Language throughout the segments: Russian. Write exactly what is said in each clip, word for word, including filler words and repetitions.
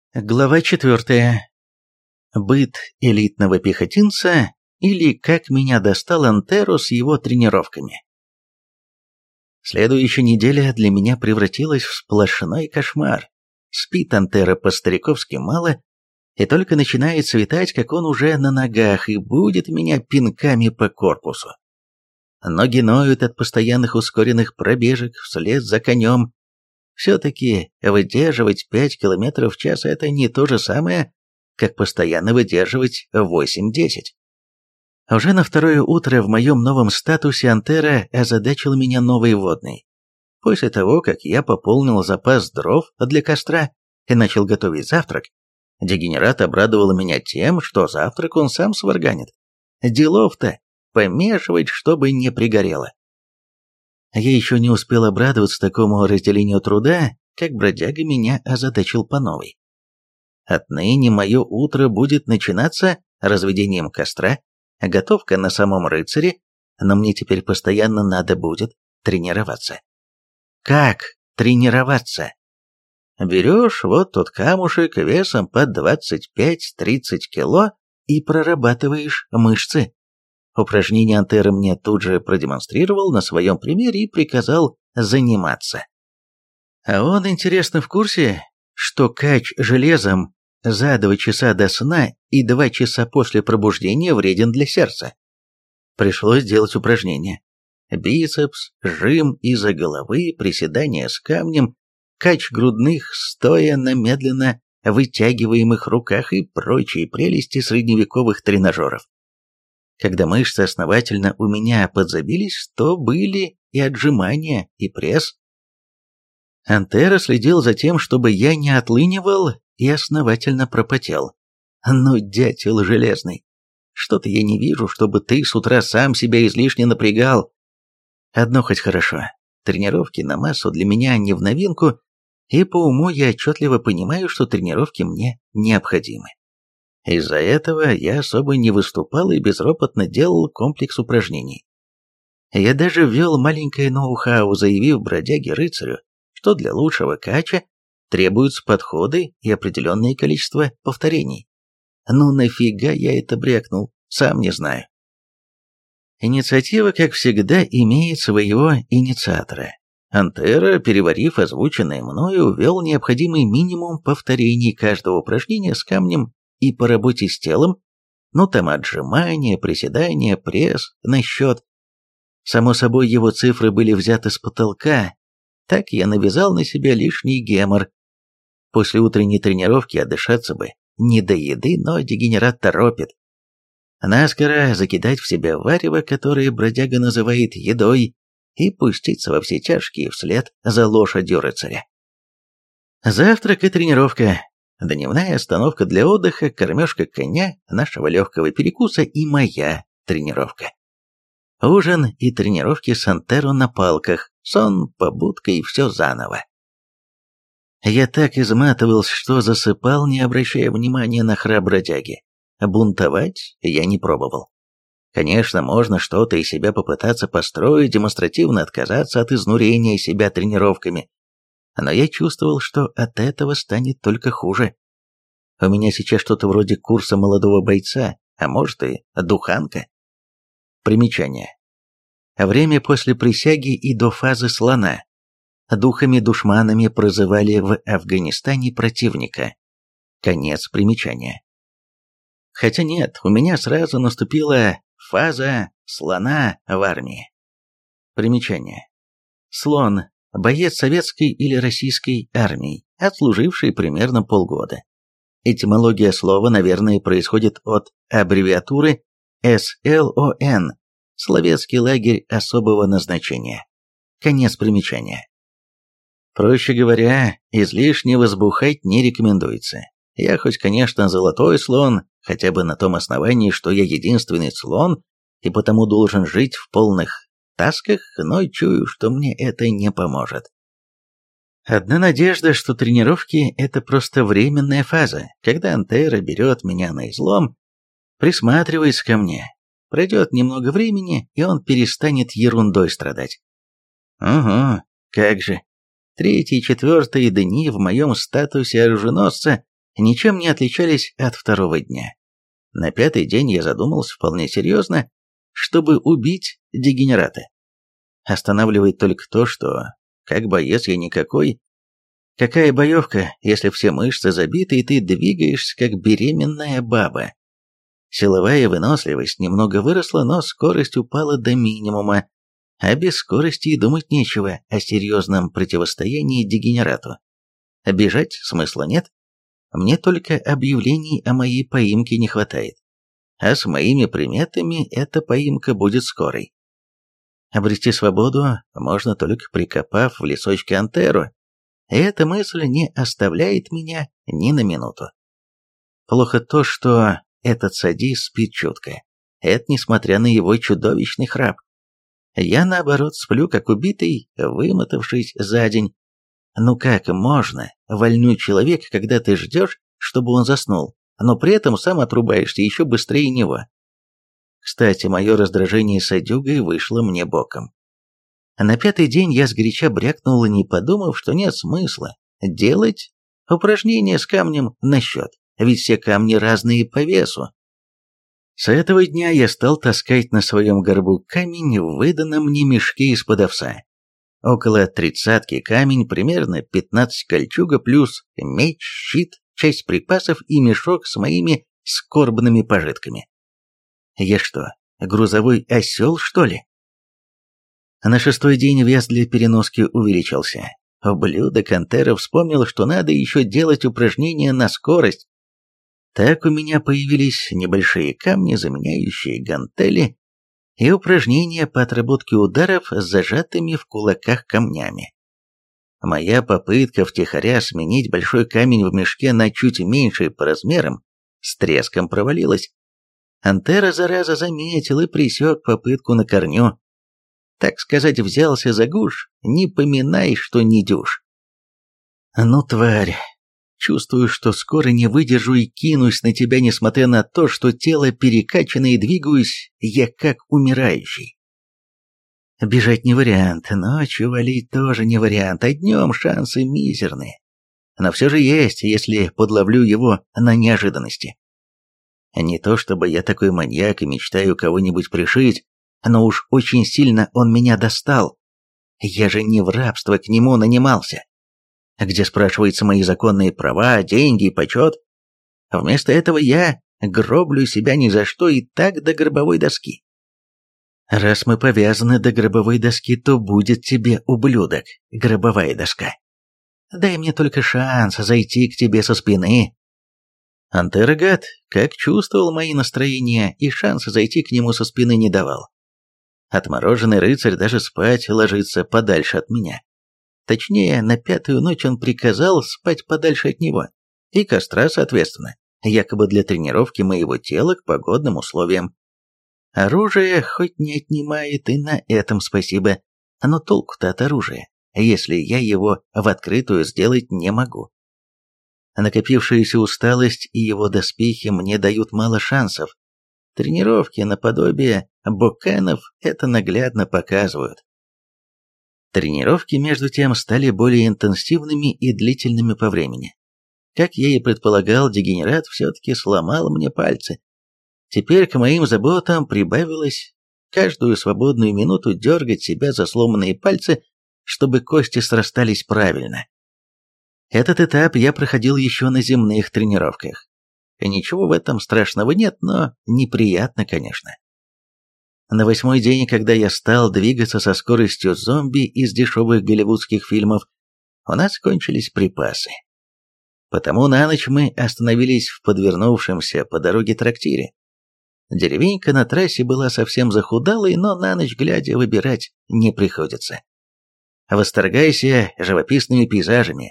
Глава четвертая. Быт элитного пехотинца или как меня достал Антеро с его тренировками. Следующая неделя для меня превратилась в сплошной кошмар. Спит Антеро по-стариковски мало, и только начинает светать, как он уже на ногах и будет меня пинками по корпусу. Ноги ноют от постоянных ускоренных пробежек вслед за конем. Все-таки выдерживать пять километров в час – это не то же самое, как постоянно выдерживать восемь-десять. Уже на второе утро в моем новом статусе Антеро озадачил меня новой водной. После того, как я пополнил запас дров для костра и начал готовить завтрак, дегенерат обрадовал меня тем, что завтрак он сам сварганит. Делов-то помешивать, чтобы не пригорело. Я еще не успел обрадоваться такому разделению труда, как бродяга меня озадачил по новой. Отныне мое утро будет начинаться разведением костра, готовка на самом рыцаре, но мне теперь постоянно надо будет тренироваться. Как тренироваться? Берешь вот тот камушек весом под двадцать пять-тридцать кило и прорабатываешь мышцы. Упражнение Антеро мне тут же продемонстрировал на своем примере и приказал заниматься. А он, интересно, в курсе, что кач железом за два часа до сна и два часа после пробуждения вреден для сердца. Пришлось делать упражнения. Бицепс, жим из-за головы, приседания с камнем, кач грудных, стоя на медленно вытягиваемых руках и прочие прелести средневековых тренажеров. Когда мышцы основательно у меня подзабились, то были и отжимания, и пресс. Антеро следил за тем, чтобы я не отлынивал и основательно пропотел. Ну, дятел железный, что-то я не вижу, чтобы ты с утра сам себя излишне напрягал. Одно хоть хорошо, тренировки на массу для меня не в новинку, и по уму я отчетливо понимаю, что тренировки мне необходимы. Из-за этого я особо не выступал и безропотно делал комплекс упражнений. Я даже ввел маленькое ноу-хау, заявив бродяге-рыцарю, что для лучшего кача требуются подходы и определенное количество повторений. Ну нафига я это брякнул, сам не знаю. Инициатива, как всегда, имеет своего инициатора. Антеро, переварив озвученное мною, ввел необходимый минимум повторений каждого упражнения с камнем и по работе с телом, ну там отжимания, приседания, пресс, на счет. Само собой, его цифры были взяты с потолка, так я навязал на себя лишний гемор. После утренней тренировки отдышаться бы не до еды, но дегенерат торопит. Наскоро закидать в себя варево, которое бродяга называет едой, и пуститься во все тяжкие вслед за лошадью рыцаря. Завтрак и тренировка. Дневная остановка для отдыха, кормежка коня, нашего легкого перекуса и моя тренировка. Ужин и тренировки с Антеро на палках, сон, побудка и все заново. Я так изматывался, что засыпал, не обращая внимания на храп бродяги. Бунтовать я не пробовал. Конечно, можно что-то из себя попытаться построить, демонстративно отказаться от изнурения себя тренировками. Но я чувствовал, что от этого станет только хуже. У меня сейчас что-то вроде курса молодого бойца, а может и духанка. Примечание. Время после присяги и до фазы слона. Духами-душманами прозывали в Афганистане противника. Конец примечания. Хотя нет, у меня сразу наступила фаза слона в армии. Примечание. Слон. Боец советской или российской армии, отслуживший примерно полгода. Этимология слова, наверное, происходит от аббревиатуры эс эл о эн, Словецкий лагерь особого назначения. Конец примечания. Проще говоря, излишне возбухать не рекомендуется. Я хоть, конечно, золотой слон, хотя бы на том основании, что я единственный слон, и потому должен жить в полных тасках, но чую, что мне это не поможет. Одна надежда, что тренировки – это просто временная фаза, когда Антеро берет меня на излом, присматривается ко мне. Пройдет немного времени, и он перестанет ерундой страдать. Угу, как же. Третий и четвертый дни в моем статусе оруженосца ничем не отличались от второго дня. На пятый день я задумался вполне серьезно, чтобы убить дегенерата. Останавливает только то, что, как боец я никакой. Какая боевка, если все мышцы забиты и ты двигаешься, как беременная баба? Силовая выносливость немного выросла, но скорость упала до минимума, а без скорости и думать нечего о серьезном противостоянии дегенерату. Бежать смысла нет, мне только объявлений о моей поимке не хватает, а с моими приметами эта поимка будет скорой. Обрести свободу можно только прикопав в лесочке Антеру, и эта мысль не оставляет меня ни на минуту. Плохо то, что этот садист спит чутко. Это несмотря на его чудовищный храп. Я, наоборот, сплю как убитый, вымотавшись за день. Ну как можно вольнуть человека, когда ты ждешь, чтобы он заснул, но при этом сам отрубаешься еще быстрее него? Кстати, мое раздражение с Адюгой вышло мне боком. На пятый день я сгоряча брякнул, не подумав, что нет смысла делать упражнения с камнем на счет, ведь все камни разные по весу. С этого дня я стал таскать на своем горбу камень в выданном мне мешке из-под овса. Около тридцатки камень, примерно пятнадцать кольчуга, плюс меч, щит, часть припасов и мешок с моими скорбными пожитками. Я что, грузовой осел, что ли? На шестой день вес для переноски увеличился. Ублюдок Антера вспомнил, что надо еще делать упражнения на скорость. Так у меня появились небольшие камни, заменяющие гантели, и упражнения по отработке ударов с зажатыми в кулаках камнями. Моя попытка втихаря сменить большой камень в мешке на чуть меньший по размерам с треском провалилась. Антера, зараза, заметил и пресек попытку на корню. Так сказать, взялся за гуш, не поминай, что не дюж. Ну, тварь, чувствую, что скоро не выдержу и кинусь на тебя, несмотря на то, что тело перекачано и двигаюсь я как умирающий. Бежать не вариант, ночью валить тоже не вариант, а днем шансы мизерные. Но все же есть, если подловлю его на неожиданности. Не то чтобы я такой маньяк и мечтаю кого-нибудь пришить, но уж очень сильно он меня достал. Я же не в рабство к нему нанимался. Где, спрашивается, мои законные права, деньги и почет? Вместо этого я гроблю себя ни за что и так до гробовой доски. Раз мы повязаны до гробовой доски, то будет тебе, ублюдок, гробовая доска. Дай мне только шанс зайти к тебе со спины. Антера, гад, как чувствовал мои настроения и шанса зайти к нему со спины не давал. Отмороженный рыцарь даже спать ложится подальше от меня. Точнее, на пятую ночь он приказал спать подальше от него. И костра, соответственно, якобы для тренировки моего тела к погодным условиям. Оружие хоть не отнимает, и на этом спасибо. Но толку-то от оружия, если я его в открытую сделать не могу. Накопившаяся усталость и его доспехи мне дают мало шансов. Тренировки наподобие бокенов это наглядно показывают. Тренировки, между тем, стали более интенсивными и длительными по времени. Как я и предполагал, дегенерат все-таки сломал мне пальцы. Теперь к моим заботам прибавилось каждую свободную минуту дергать себя за сломанные пальцы, чтобы кости срастались правильно. Этот этап я проходил еще на земных тренировках. Ничего в этом страшного нет, но неприятно, конечно. На восьмой день, когда я стал двигаться со скоростью зомби из дешевых голливудских фильмов, у нас кончились припасы. Потому на ночь мы остановились в подвернувшемся по дороге трактире. Деревенька на трассе была совсем захудалой, но на ночь глядя выбирать не приходится. Восторгайся живописными пейзажами.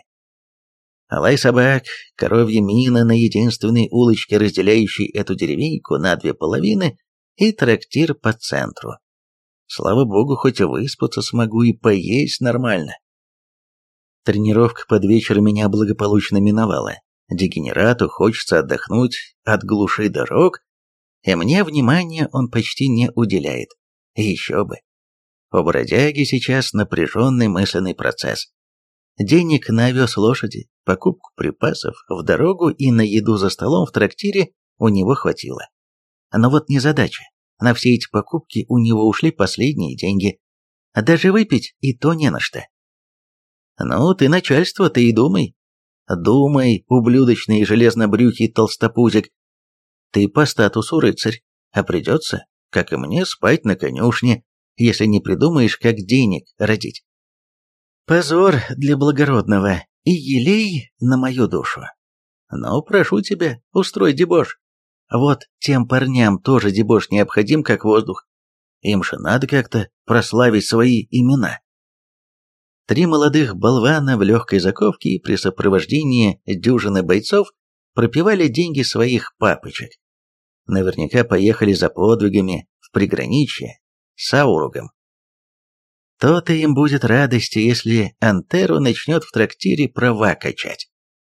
Лай собак, коровья мина на единственной улочке, разделяющей эту деревеньку на две половины, и трактир по центру. Слава богу, хоть и выспаться смогу и поесть нормально. Тренировка под вечер меня благополучно миновала. Дегенерату хочется отдохнуть от глуши дорог, и мне внимания он почти не уделяет. Еще бы. У бродяги сейчас напряженный мысленный процесс. Денег на овес лошади, покупку припасов в дорогу и на еду за столом в трактире у него хватило. Но вот незадача. На все эти покупки у него ушли последние деньги. А даже выпить и то не на что. Ну, ты начальство, ты и думай. Думай, ублюдочный железнобрюхий толстопузик. Ты по статусу рыцарь, а придется, как и мне, спать на конюшне, если не придумаешь, как денег родить. Позор для благородного и елей на мою душу. Но прошу тебя, устрой дебош. Вот тем парням тоже дебош необходим, как воздух. Им же надо как-то прославить свои имена. Три молодых болвана в легкой заковке и при сопровождении дюжины бойцов пропивали деньги своих папочек. Наверняка поехали за подвигами в приграничье с Ауругом. То-то им будет радости, если Антеро начнет в трактире права качать.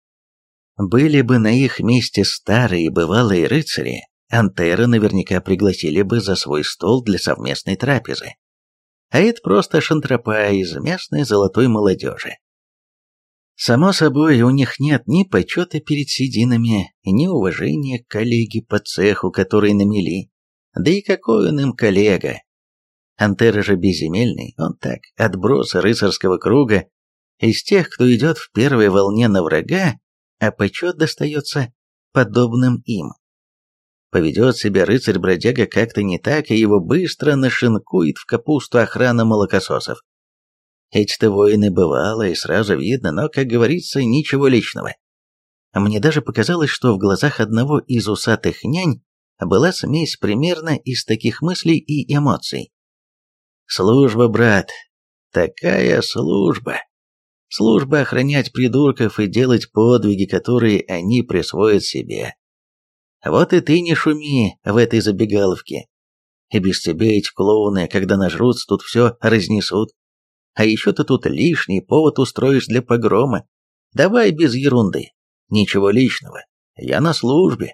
Были бы на их месте старые бывалые рыцари, Антеро наверняка пригласили бы за свой стол для совместной трапезы. А это просто шантропа из местной золотой молодежи. Само собой, у них нет ни почета перед сединами, ни уважения к коллеге по цеху, который на мели. Да и какой он им коллега? Антеро же безземельный, он так, отброс рыцарского круга, из тех, кто идет в первой волне на врага, а почет достается подобным им. Поведет себя рыцарь-бродяга как-то не так, и его быстро нашинкует в капусту охрана молокососов. Эти-то воины бывалые, сразу видно, но, как говорится, ничего личного. Мне даже показалось, что в глазах одного из усатых нянь была смесь примерно из таких мыслей и эмоций. Служба, брат, такая служба. Служба охранять придурков и делать подвиги, которые они присвоят себе. Вот и ты не шуми в этой забегаловке. И без тебя эти клоуны, когда нажрутся, тут все разнесут. А еще ты тут лишний повод устроишь для погрома. Давай без ерунды. Ничего личного. Я на службе.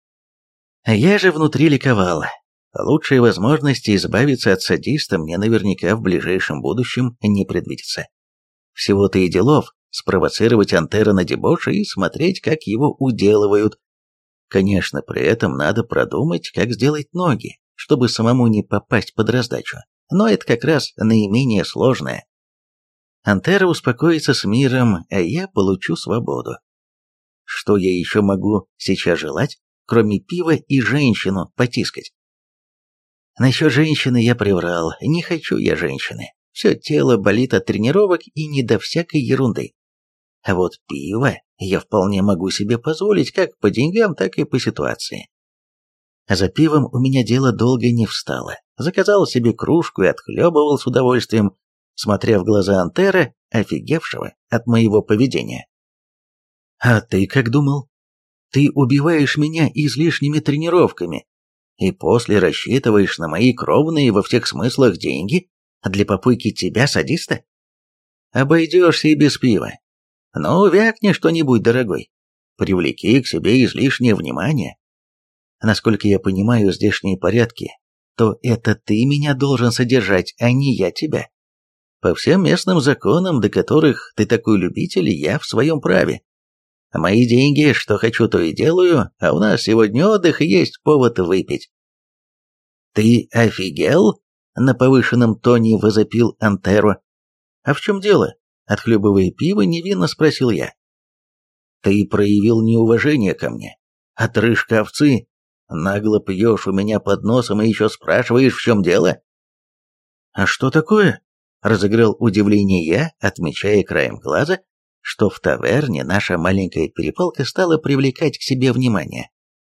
Я же внутри ликовала. Лучшие возможности избавиться от садиста мне наверняка в ближайшем будущем не предвидится. Всего-то и делов спровоцировать Антеро на дебош и смотреть, как его уделывают. Конечно, при этом надо продумать, как сделать ноги, чтобы самому не попасть под раздачу. Но это как раз наименее сложное. Антеро успокоится с миром, а я получу свободу. Что я еще могу сейчас желать, кроме пива и женщину потискать? Насчет женщины я приврал, не хочу я женщины. Все тело болит от тренировок и не до всякой ерунды. А вот пиво я вполне могу себе позволить как по деньгам, так и по ситуации. За пивом у меня дело долго не встало. Заказал себе кружку и отхлебывал с удовольствием, смотря в глаза Антеро, офигевшего от моего поведения. «А ты как думал? Ты убиваешь меня излишними тренировками и после рассчитываешь на мои кровные во всех смыслах деньги для попойки тебя, садиста? Обойдешься и без пива. Ну, вякни что-нибудь, дорогой. Привлеки к себе излишнее внимание. Насколько я понимаю здешние порядки, то это ты меня должен содержать, а не я тебя. По всем местным законам, до которых ты такой любитель, я в своем праве. Мои деньги, что хочу, то и делаю, а у нас сегодня отдых и есть повод выпить». «Ты офигел?» — на повышенном тоне возопил Антеро. «А в чем дело?» — отхлебывая пиво, невинно спросил я. «Ты проявил неуважение ко мне. Отрыжка овцы. Нагло пьешь у меня под носом и еще спрашиваешь, в чем дело?» «А что такое?» — разыграл удивление я, отмечая краем глаза, что в таверне наша маленькая перепалка стала привлекать к себе внимание.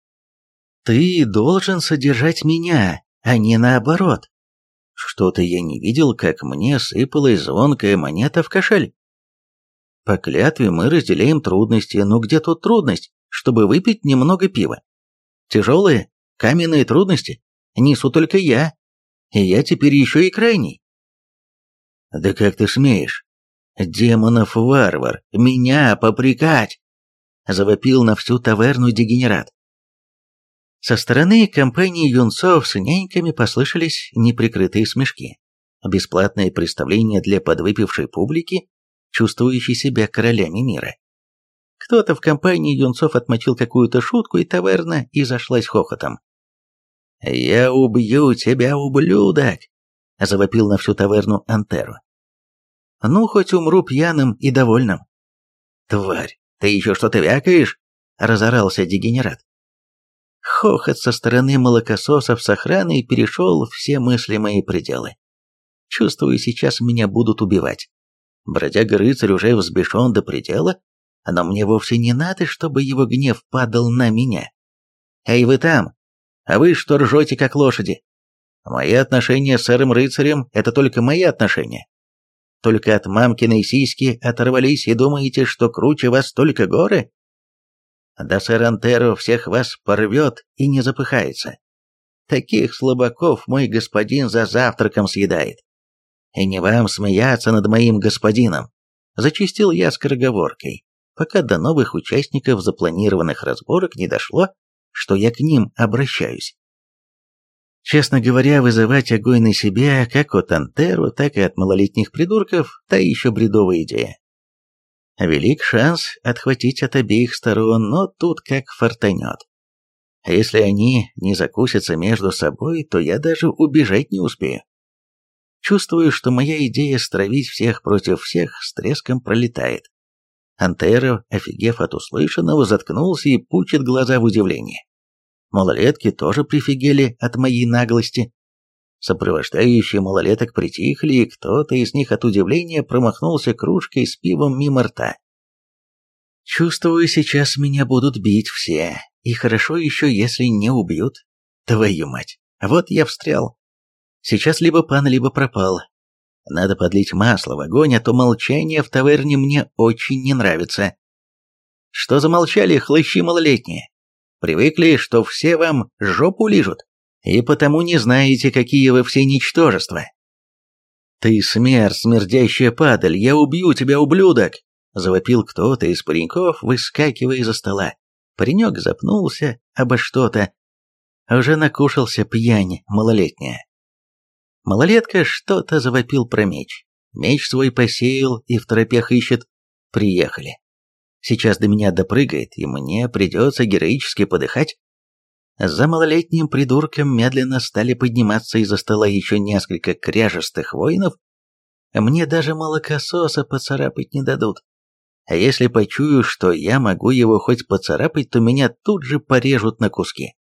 «Ты должен содержать меня, а не наоборот. Что-то я не видел, как мне сыпалась звонкая монета в кошель. По клятве мы разделяем трудности, но где тут трудность, чтобы выпить немного пива? Тяжелые, каменные трудности несу только я, и я теперь еще и крайний». «Да как ты смеешь? Демонов варвар, меня попрекать!» — завопил на всю таверну дегенерат. Со стороны компании юнцов с няньками послышались неприкрытые смешки. Бесплатное представление для подвыпившей публики, чувствующей себя королями мира. Кто-то в компании юнцов отмочил какую-то шутку, и таверна и зашлась хохотом. «Я убью тебя, ублюдок!» — завопил на всю таверну Антеро. «Ну, хоть умру пьяным и довольным». «Тварь, ты еще что-то вякаешь?» — разорался дегенерат. Хохот со стороны молокососов с охраной перешел все мыслимые пределы. Чувствую, сейчас меня будут убивать. Бродяга-рыцарь уже взбешен до предела, но мне вовсе не надо, чтобы его гнев падал на меня. «Эй, вы там! А вы что ржете, как лошади? Мои отношения с сэром-рыцарем — это только мои отношения. Только от мамкиной сиськи оторвались и думаете, что круче вас только горы? Да сэр Антеро всех вас порвет и не запыхается. Таких слабаков мой господин за завтраком съедает. И не вам смеяться над моим господином», — зачастил я скороговоркой, пока до новых участников запланированных разборок не дошло, что я к ним обращаюсь. Честно говоря, вызывать огонь на себя, как от Антеро, так и от малолетних придурков, та еще бредовая идея. Велик шанс отхватить от обеих сторон, но тут как фартанет. А если они не закусятся между собой, то я даже убежать не успею. Чувствую, что моя идея стравить всех против всех с треском пролетает. Антеро, офигев от услышанного, заткнулся и пучит глаза в удивлении. Малолетки тоже прифигели от моей наглости. Сопровождающие малолеток притихли, и кто-то из них от удивления промахнулся кружкой с пивом мимо рта. Чувствую, сейчас меня будут бить все, и хорошо еще, если не убьют. Твою мать, вот я встрял. Сейчас либо пан, либо пропал. Надо подлить масло в огонь, а то молчание в таверне мне очень не нравится. Что замолчали, хлыщи малолетние? Привыкли, что все вам жопу лижут, и потому не знаете, какие вы все ничтожества. «Ты смерть, смердящая падаль, я убью тебя, ублюдок!» — завопил кто-то из пареньков, выскакивая из-за стола. Паренек запнулся обо что-то. Уже накушался пьянь малолетняя. Малолетка что-то завопил про меч. Меч свой посеял и в торопях ищет. Приехали. Сейчас до меня допрыгает, и мне придется героически подыхать. За малолетним придурком медленно стали подниматься из-за стола еще несколько кряжестых воинов. Мне даже молокососа поцарапать не дадут. А если почую, что я могу его хоть поцарапать, то меня тут же порежут на куски.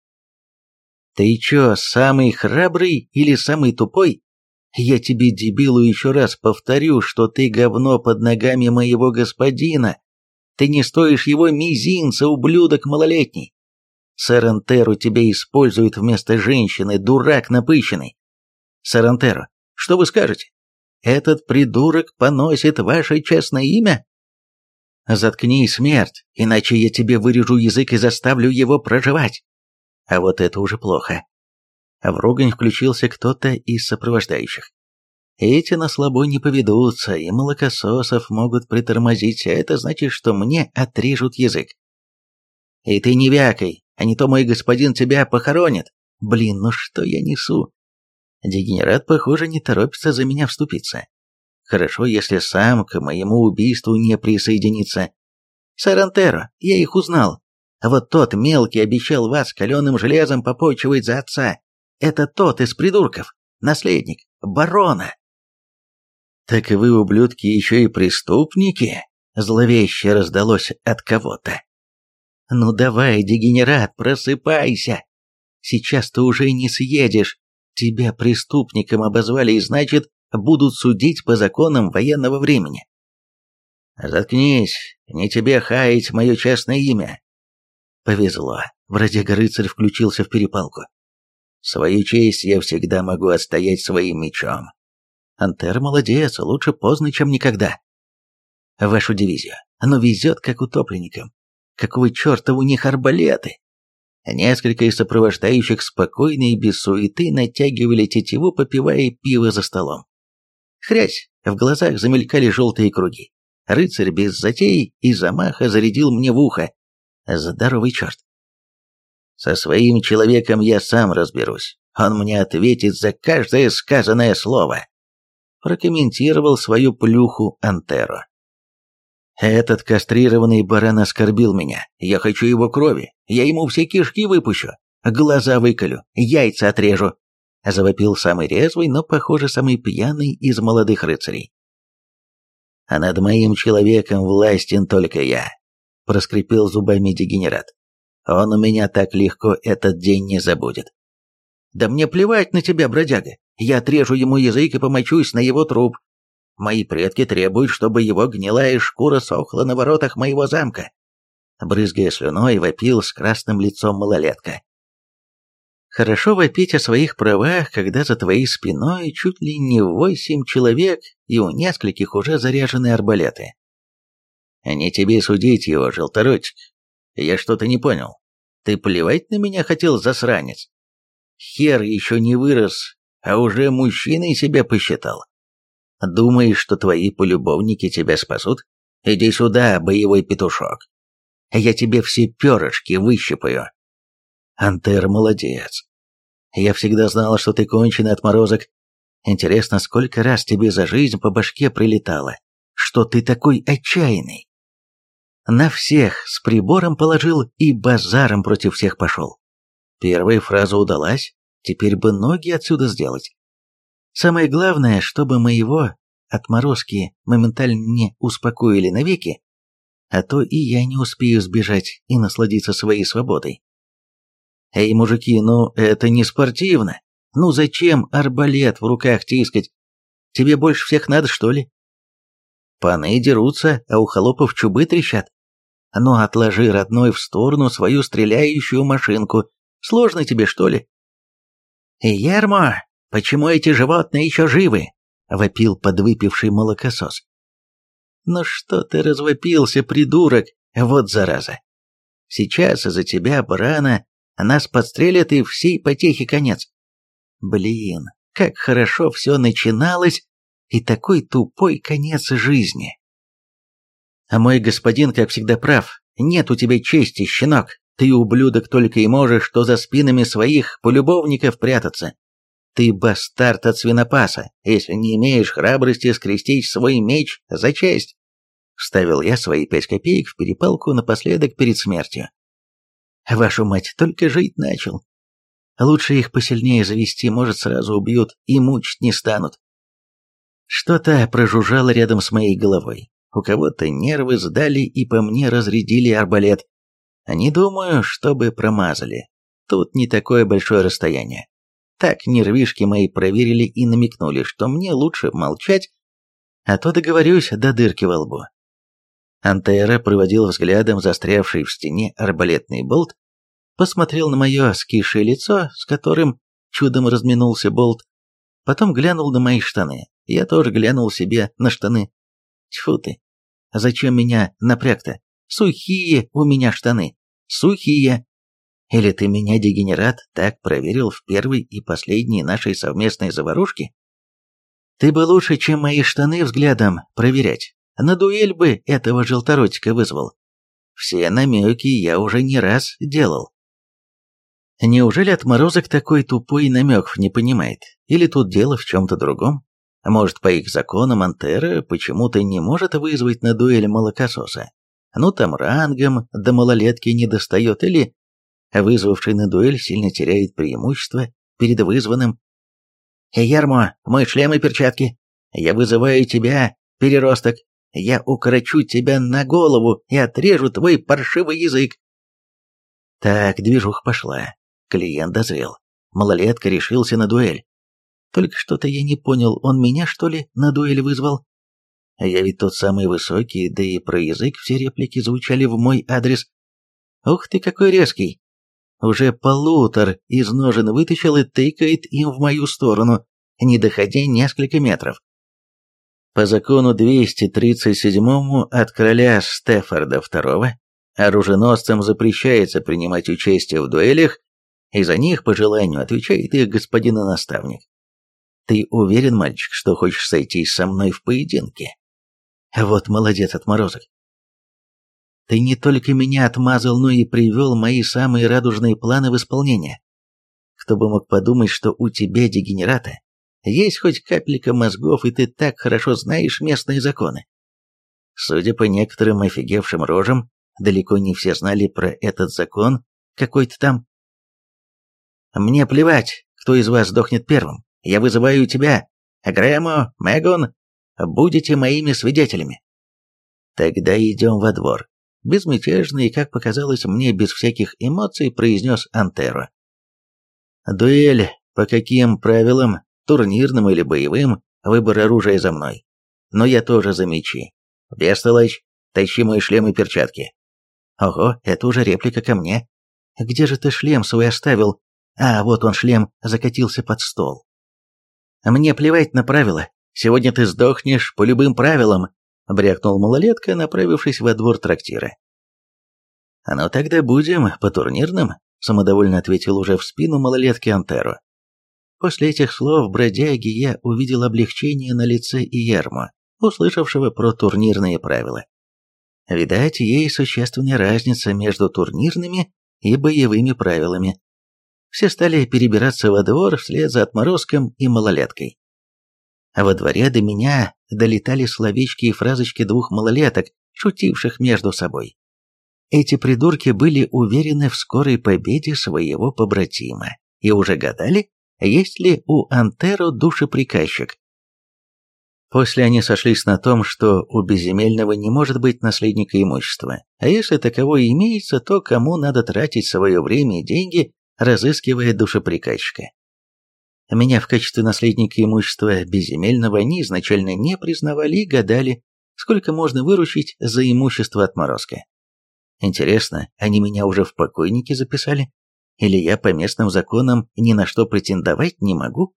«Ты чё, самый храбрый или самый тупой? Я тебе, дебилу, еще раз повторю, что ты говно под ногами моего господина. Ты не стоишь его мизинца, ублюдок малолетний. Сэр Антеро тебя использует вместо женщины, дурак напыщенный. Сэр Антеро, что вы скажете? Этот придурок поносит ваше честное имя?» «Заткнись, смерть, иначе я тебе вырежу язык и заставлю его проживать». А вот это уже плохо. В ругань включился кто-то из сопровождающих. Эти на слабо не поведутся, и молокососов могут притормозить, а это значит, что мне отрежут язык. «И ты не вякай, а не то мой господин тебя похоронит. Блин, ну что я несу?» Дегенерат, похоже, не торопится за меня вступиться. Хорошо, если сам к моему убийству не присоединится. «Сэр Антеро, я их узнал. А вот тот мелкий обещал вас каленым железом попочивать за отца. Это тот из придурков, наследник барона». «Так и вы, ублюдки, еще и преступники?» Зловеще раздалось от кого-то. «Ну давай, дегенерат, просыпайся. Сейчас ты уже не съедешь. Тебя преступником обозвали, и значит, будут судить по законам военного времени». «Заткнись, не тебе хаять мое честное имя». Повезло, бродяга-рыцарь включился в перепалку. «Свою честь я всегда могу отстоять своим мечом». «Антер молодец, лучше поздно, чем никогда». «Вашу дивизию, но везет, как утопленникам. Какого черта у них арбалеты?» Несколько из сопровождающих спокойно и без суеты натягивали тетиву, попивая пиво за столом. Хрясь, в глазах замелькали желтые круги. Рыцарь без затей и замаха зарядил мне в ухо. Здоровый черт. «Со своим человеком я сам разберусь. Он мне ответит за каждое сказанное слово», прокомментировал свою плюху Антеро. Этот кастрированный баран оскорбил меня. Я хочу его крови. Я ему все кишки выпущу. Глаза выколю, яйца отрежу. Завопил самый резвый, но, похоже, самый пьяный из молодых рыцарей. А над моим человеком властен только я, проскрипел зубами дегенерат. Он у меня так легко этот день не забудет. Да мне плевать на тебя, бродяга. Я отрежу ему язык и помочусь на его труп. Мои предки требуют, чтобы его гнилая шкура сохла на воротах моего замка. Брызгая слюной, вопил с красным лицом малолетка. Хорошо вопить о своих правах, когда за твоей спиной чуть ли не восемь человек, и у нескольких уже заряжены арбалеты. Не тебе судить его, желторотик. Я что-то не понял. Ты плевать на меня хотел, засранец? Хер еще не вырос, а уже мужчиной себя посчитал. Думаешь, что твои полюбовники тебя спасут? Иди сюда, боевой петушок. Я тебе все перышки выщипаю. Антер молодец. Я всегда знала, что ты конченый отморозок. Интересно, сколько раз тебе за жизнь по башке прилетало, что ты такой отчаянный? На всех с прибором положил и базаром против всех пошел. Первая фраза удалась, теперь бы ноги отсюда сделать. Самое главное, чтобы моего отморозки моментально не успокоили навеки, а то и я не успею сбежать и насладиться своей свободой. Эй, мужики, ну это не спортивно. Ну зачем арбалет в руках тискать? Тебе больше всех надо, что ли? Паны дерутся, а у холопов чубы трещат. Ну отложи, родной, в сторону свою стреляющую машинку. Сложно тебе, что ли? Ярмо, почему эти животные еще живы? Вопил подвыпивший молокосос. Ну что ты развопился, придурок, вот зараза. Сейчас из-за тебя, барана, нас подстрелят и всей потехи конец. Блин, как хорошо все начиналось, и такой тупой конец жизни. А мой господин, как всегда, прав. Нет у тебя чести, щенок. Ты, ублюдок, только и можешь, что за спинами своих полюбовников прятаться. Ты бастард от свинопаса, если не имеешь храбрости скрестить свой меч за честь. Вставил я свои пять копеек в перепалку напоследок перед смертью. Вашу мать, только жить начал. Лучше их посильнее завести, может, сразу убьют и мучить не станут. Что-то прожужжало рядом с моей головой. У кого-то нервы сдали и по мне разрядили арбалет. Не думаю, чтобы промазали. Тут не такое большое расстояние. Так нервишки мои проверили и намекнули, что мне лучше молчать, а то договорюсь до дырки во лбу. Антера проводил взглядом застрявший в стене арбалетный болт, посмотрел на мое скисшее лицо, с которым чудом разминулся болт, потом глянул на мои штаны. Я тоже глянул себе на штаны. Тьфу ты, зачем меня напряг-то? Сухие у меня штаны, сухие. Или ты меня, дегенерат, так проверил в первой и последней нашей совместной заварушке? Ты бы лучше, чем мои штаны взглядом проверять. На дуэль бы этого желторотика вызвал. Все намеки я уже не раз делал. Неужели отморозок такой тупой намеков не понимает? Или тут дело в чем-то другом? Может, по их законам Антера почему-то не может вызвать на дуэль молокососа? Ну там рангом до малолетки не достает, или вызвавший на дуэль сильно теряет преимущество перед вызванным. «Эй, Ярмо, мой шлем и перчатки! Я вызываю тебя, переросток! Я укорочу тебя на голову и отрежу твой паршивый язык!» Так, движуха пошла. Клиент дозрел. Малолетка решился на дуэль. Только что-то я не понял, он меня, что ли, на дуэль вызвал? Я ведь тот самый высокий, да и про язык все реплики звучали в мой адрес. Ух ты, какой резкий! Уже полутор из ножен вытащил и тыкает им в мою сторону, не доходя несколько метров. По закону двести тридцать седьмому от короля Стефорда второго оруженосцам запрещается принимать участие в дуэлях, и за них, по желанию, отвечает их господин и наставник. Ты уверен, мальчик, что хочешь сойтись со мной в поединке? Вот молодец, отморозок. Ты не только меня отмазал, но и привел мои самые радужные планы в исполнение. Кто бы мог подумать, что у тебя, дегенерата, есть хоть капелька мозгов, и ты так хорошо знаешь местные законы. Судя по некоторым офигевшим рожам, далеко не все знали про этот закон какой-то там. «Мне плевать, кто из вас сдохнет первым. Я вызываю тебя. Грэмо, Меган, будете моими свидетелями». «Тогда идем во двор», — безмятежно и, как показалось мне, без всяких эмоций произнес Антеро. «Дуэль по каким правилам, турнирным или боевым, выбор оружия за мной. Но я тоже за мечи. Бестолочь, тащи мой шлем и перчатки». «Ого, это уже реплика ко мне. Где же ты шлем свой оставил? А, вот он, шлем, закатился под стол». «Мне плевать на правила. Сегодня ты сдохнешь по любым правилам», — брякнул малолетка, направившись во двор трактира. «А ну тогда будем по турнирным», — самодовольно ответил уже в спину малолетки Антеро. После этих слов бродяги я увидел облегчение на лице Иермо, услышавшего про турнирные правила. Видать, ей существенная разница между турнирными и боевыми правилами. Все стали перебираться во двор вслед за отморозком и малолеткой. А во дворе до меня долетали словечки и фразочки двух малолеток, шутивших между собой. Эти придурки были уверены в скорой победе своего побратима и уже гадали, есть ли у Антеро душеприказчик. После они сошлись на том, что у безземельного не может быть наследника имущества, а если таковое имеется, то кому надо тратить свое время и деньги, разыскивая душеприказчика. Меня в качестве наследника имущества безземельного они изначально не признавали и гадали, сколько можно выручить за имущество отморозка. Интересно, они меня уже в покойники записали? Или я по местным законам ни на что претендовать не могу?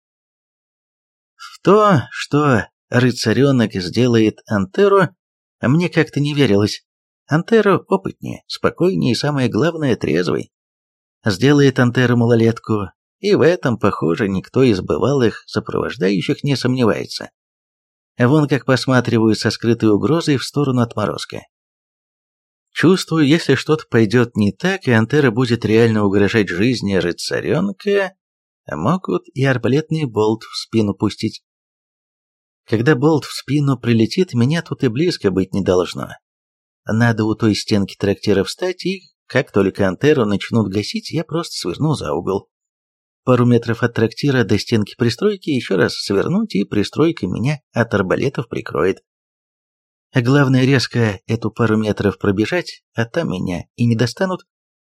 В то, что рыцаренок сделает Антеро, мне как-то не верилось. Антеро опытнее, спокойнее и, самое главное, трезвый. Сделает Антеро малолетку, и в этом, похоже, никто из бывалых сопровождающих не сомневается. Вон как посматривают со скрытой угрозой в сторону отморозка. Чувствую, если что-то пойдет не так, и Антеро будет реально угрожать жизни рыцаренка, могут и арбалетный болт в спину пустить. Когда болт в спину прилетит, меня тут и близко быть не должно. Надо у той стенки трактира встать, и, как только Антеро начнут гасить, я просто сверну за угол. Пару метров от трактира до стенки пристройки еще раз свернуть, и пристройка меня от арбалетов прикроет. А главное, резко эту пару метров пробежать, а там меня и не достанут.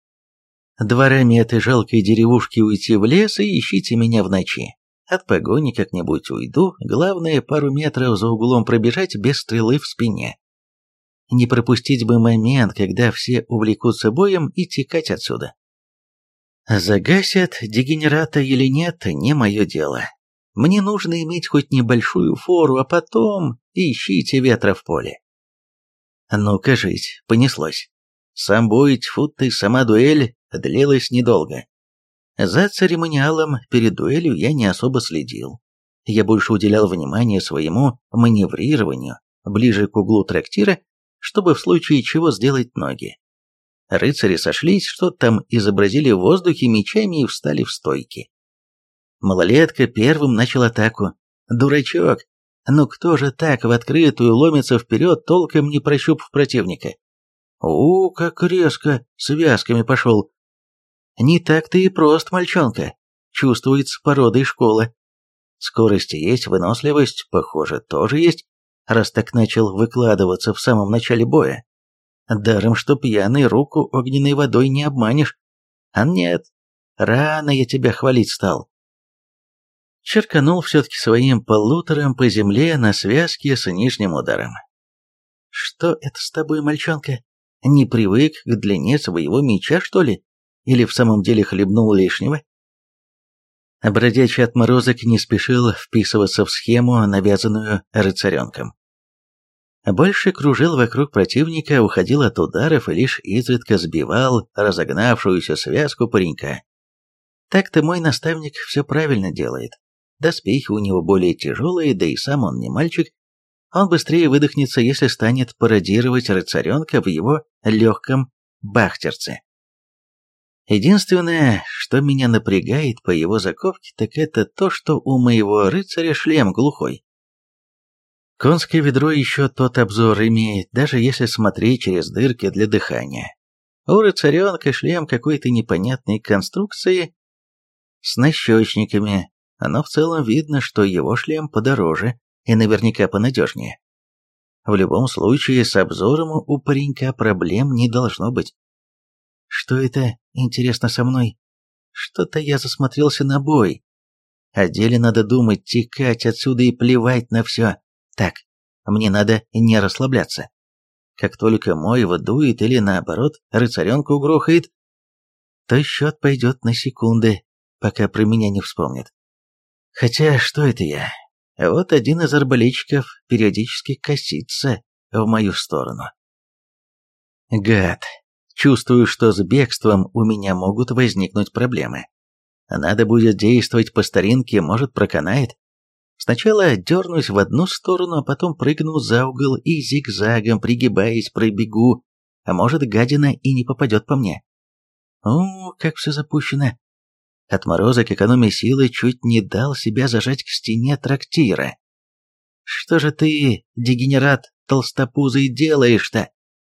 Дворами этой жалкой деревушки уйти в лес и ищите меня в ночи. От погони как-нибудь уйду, главное, пару метров за углом пробежать без стрелы в спине. Не пропустить бы момент, когда все увлекутся боем, и текать отсюда. Загасят дегенерата или нет, не мое дело. Мне нужно иметь хоть небольшую фору, а потом ищите ветра в поле. Ну-ка жить, понеслось. Сам бой, тьфу ты, сама дуэль длилась недолго. За церемониалом перед дуэлью я не особо следил. Я больше уделял внимание своему маневрированию ближе к углу трактира, чтобы в случае чего сделать ноги. Рыцари сошлись, что-то там изобразили в воздухе мечами и встали в стойки. Малолетка первым начал атаку. Дурачок! Ну кто же так в открытую ломится вперед, толком не прощупав противника? О, как резко связками пошел. Не так-то и прост, мальчонка. Чувствуется порода и школа. Скорость есть, выносливость, похоже, тоже есть, раз так начал выкладываться в самом начале боя. Даром, что пьяный, руку огненной водой не обманешь. А нет, рано я тебя хвалить стал. Черканул все-таки своим полутором по земле на связке с нижним ударом. Что это с тобой, мальчонка? Не привык к длине своего меча, что ли? Или в самом деле хлебнул лишнего? Бродячий отморозок не спешил вписываться в схему, навязанную рыцаренком. Больше кружил вокруг противника, уходил от ударов и лишь изредка сбивал разогнавшуюся связку паренька. Так-то мой наставник все правильно делает. Доспехи у него более тяжелые, да и сам он не мальчик. Он быстрее выдохнется, если станет пародировать рыцаренка в его легком бахтерце. Единственное, что меня напрягает по его заковке, так это то, что у моего рыцаря шлем глухой. Конское ведро еще тот обзор имеет, даже если смотреть через дырки для дыхания. У рыцаренка шлем какой-то непонятной конструкции с нащечниками, но в целом видно, что его шлем подороже и наверняка понадежнее. В любом случае, с обзором у паренька проблем не должно быть. Что это, интересно, со мной? Что-то я засмотрелся на бой. О деле надо думать, текать отсюда и плевать на все. Так, мне надо не расслабляться. Как только мой дует или наоборот рыцаренку угрохает, то счет пойдет на секунды, пока про меня не вспомнят. Хотя, что это я? Вот один из арбалетчиков периодически косится в мою сторону. Гад. Чувствую, что с бегством у меня могут возникнуть проблемы. Надо будет действовать по старинке, может, проканает. Сначала дернусь в одну сторону, а потом прыгну за угол и зигзагом, пригибаясь, пробегу, а может, гадина и не попадет по мне. О, как все запущено. Отморозок экономии силы чуть не дал себя зажать к стене трактира. Что же ты, дегенерат толстопузый, делаешь-то?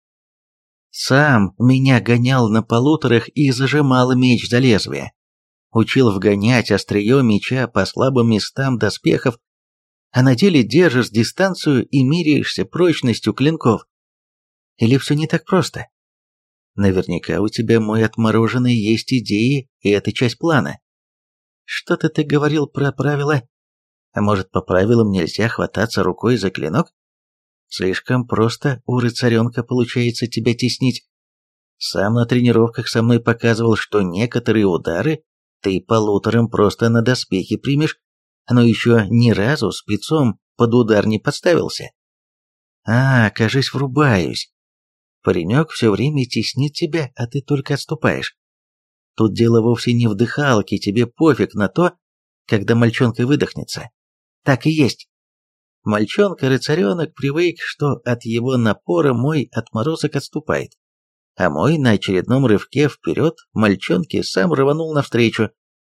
Сам меня гонял на полуторах и зажимал меч за лезвие. Учил вгонять острие меча по слабым местам доспехов, а на деле держишь дистанцию и меряешься прочностью клинков. Или все не так просто? Наверняка у тебя, мой отмороженный, есть идеи, и это часть плана. Что-то ты говорил про правила? А может, по правилам нельзя хвататься рукой за клинок? Слишком просто у рыцаренка получается тебя теснить. Сам на тренировках со мной показывал, что некоторые удары ты полутором просто на доспехи примешь, но еще ни разу спецом под удар не подставился. А, кажись, врубаюсь. Паренек все время теснит тебя, а ты только отступаешь. Тут дело вовсе не в дыхалке, тебе пофиг на то, когда мальчонка выдохнется. Так и есть. Мальчонка-рыцаренок привык, что от его напора мой отморозок отступает. А мой на очередном рывке вперед мальчонке сам рванул навстречу.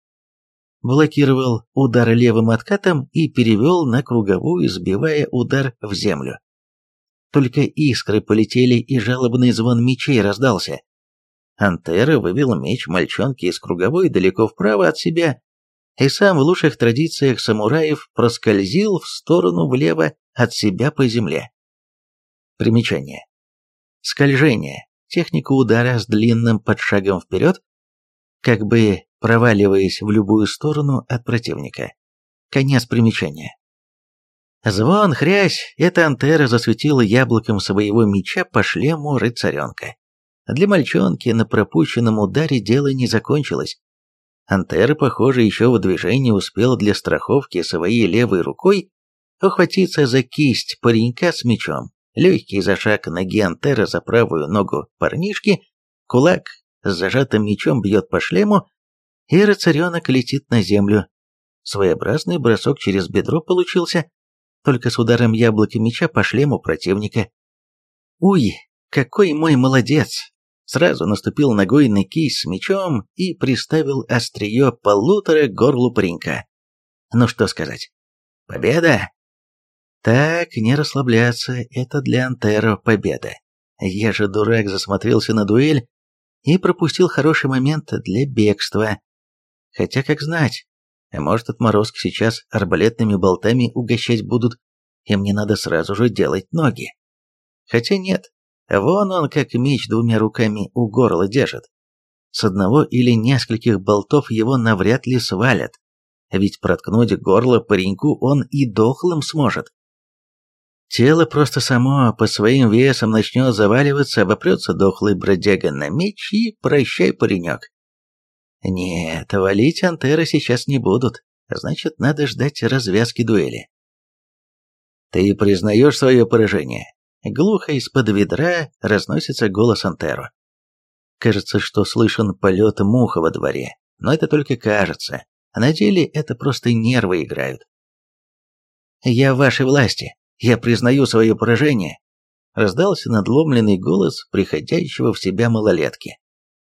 Блокировал удар левым откатом и перевел на круговую, сбивая удар в землю. Только искры полетели и жалобный звон мечей раздался. Антера вывел меч мальчонки из круговой далеко вправо от себя и сам в лучших традициях самураев проскользил в сторону влево от себя по земле. Примечание. Скольжение. Техника удара с длинным подшагом вперед, как бы проваливаясь в любую сторону от противника. Конец примечания. Звон, хрясь, эта Антера засветила яблоком своего меча по шлему рыцаренка. Для мальчонки на пропущенном ударе дело не закончилось. Антера, похоже, еще в движении успел для страховки своей левой рукой ухватиться за кисть паренька с мечом. Легкий зашаг ноги Антера за правую ногу парнишки, кулак с зажатым мечом бьет по шлему, и рыцаренок летит на землю. Своеобразный бросок через бедро получился, только с ударом яблока меча по шлему противника. Уй, какой мой молодец! Сразу наступил ногой на кисть с мечом и приставил острие полутора к горлу паренька. Ну что сказать? Победа! Так, не расслабляться, это для Антеро победа. Я же, дурак, засмотрелся на дуэль и пропустил хороший момент для бегства. Хотя, как знать, может, отморозки сейчас арбалетными болтами угощать будут, и мне надо сразу же делать ноги. Хотя нет, вон он как меч двумя руками у горла держит. С одного или нескольких болтов его навряд ли свалят, ведь проткнуть горло пареньку он и дохлым сможет. Тело просто само по своим весам начнет заваливаться, обопрется дохлый бродяга на меч и прощай, паренек. Нет, валить Антеры сейчас не будут, значит, надо ждать развязки дуэли. Ты признаешь свое поражение? Глухо из-под ведра разносится голос Антеро. Кажется, что слышен полет муха во дворе, но это только кажется, а на деле это просто нервы играют. «Я в вашей власти, я признаю свое поражение», — раздался надломленный голос приходящего в себя малолетки.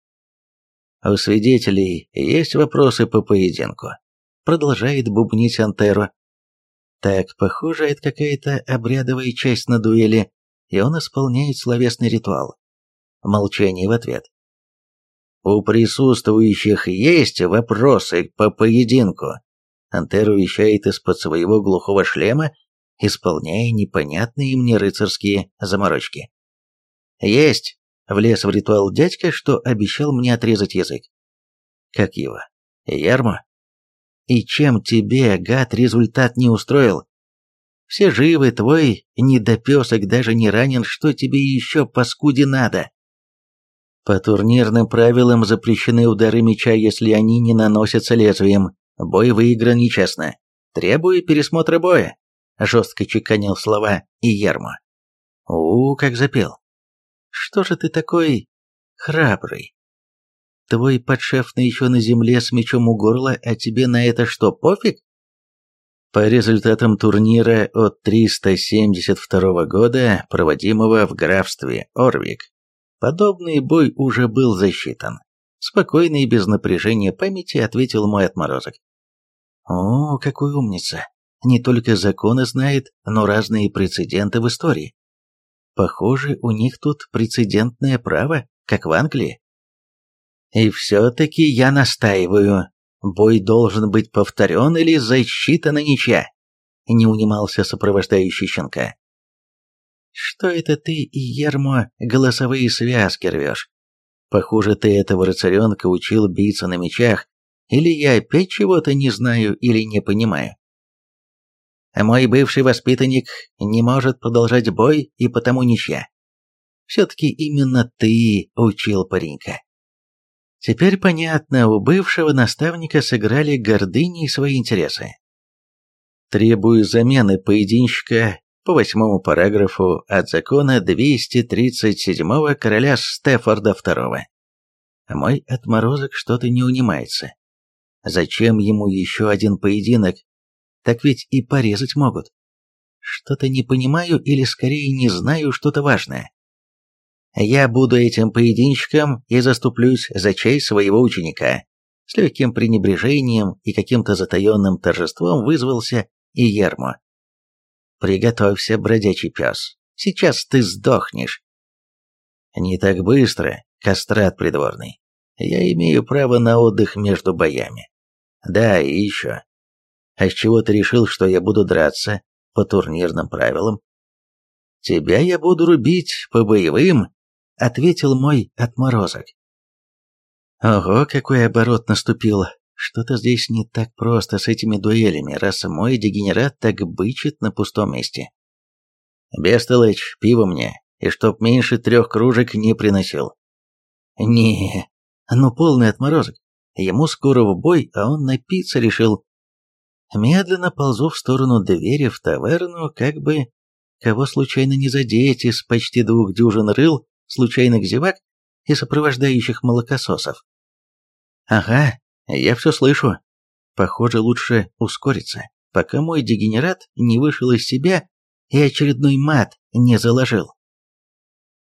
«У свидетелей есть вопросы по поединку», — продолжает бубнить Антеро. Так, похоже, это какая-то обрядовая часть на дуэли, и он исполняет словесный ритуал. Молчание в ответ. «У присутствующих есть вопросы по поединку?» Антер вещает из-под своего глухого шлема, исполняя непонятные мне рыцарские заморочки. «Есть!» — влез в ритуал дядька, что обещал мне отрезать язык. «Как его? Ярмо? И чем тебе, гад, результат не устроил? Все живы, твой недопесок даже не ранен, что тебе еще, паскуде, надо?» По турнирным правилам запрещены удары меча, если они не наносятся лезвием. Бой выигран нечестно. Требую пересмотра боя. Жестко чеканил слова и Ярмо. У, как запел. Что же ты такой храбрый? Твой подшефный еще на земле с мечом у горла, а тебе на это что, пофиг? По результатам турнира от триста семьдесят второго года, проводимого в графстве Орвик, подобный бой уже был засчитан. Спокойно и без напряжения памяти ответил мой отморозок. О, какой умница! Не только законы знает, но разные прецеденты в истории. Похоже, у них тут прецедентное право, как в Англии. И все-таки я настаиваю, бой должен быть повторен или засчитана ничья. Не унимался сопровождающий щенка. Что это ты и Ермо голосовые связки рвешь? Похоже, ты этого рыцаренка учил биться на мечах, или я опять чего-то не знаю или не понимаю. Мой бывший воспитанник не может продолжать бой, и потому ничья. Все-таки именно ты учил паренька. Теперь понятно, у бывшего наставника сыграли гордыней свои интересы. Требую замены поединщика по восьмому параграфу от закона двести тридцать седьмого короля Стефорда второго. Мой отморозок что-то не унимается. Зачем ему еще один поединок? Так ведь и порезать могут. Что-то не понимаю или скорее не знаю что-то важное. Я буду этим поединщиком и заступлюсь за честь своего ученика. С легким пренебрежением и каким-то затаенным торжеством вызвался и Ермо. Приготовься, бродячий пес. Сейчас ты сдохнешь. Не так быстро, кастрат придворный. Я имею право на отдых между боями. Да, и еще. А с чего ты решил, что я буду драться по турнирным правилам? Тебя я буду рубить по боевым, ответил мой отморозок. Ого, какой оборот наступил. Что-то здесь не так просто с этими дуэлями, раз мой дегенерат так бычит на пустом месте. Бестолочь, пиво мне, и чтоб меньше трех кружек не приносил. Не, ну полный отморозок. Ему скоро в бой, а он напиться решил. Медленно ползу в сторону двери в таверну, как бы кого случайно не задеть из почти двух дюжин рыл, случайных зевак и сопровождающих молокососов. Ага, я все слышу. Похоже, лучше ускориться, пока мой дегенерат не вышел из себя и очередной мат не заложил.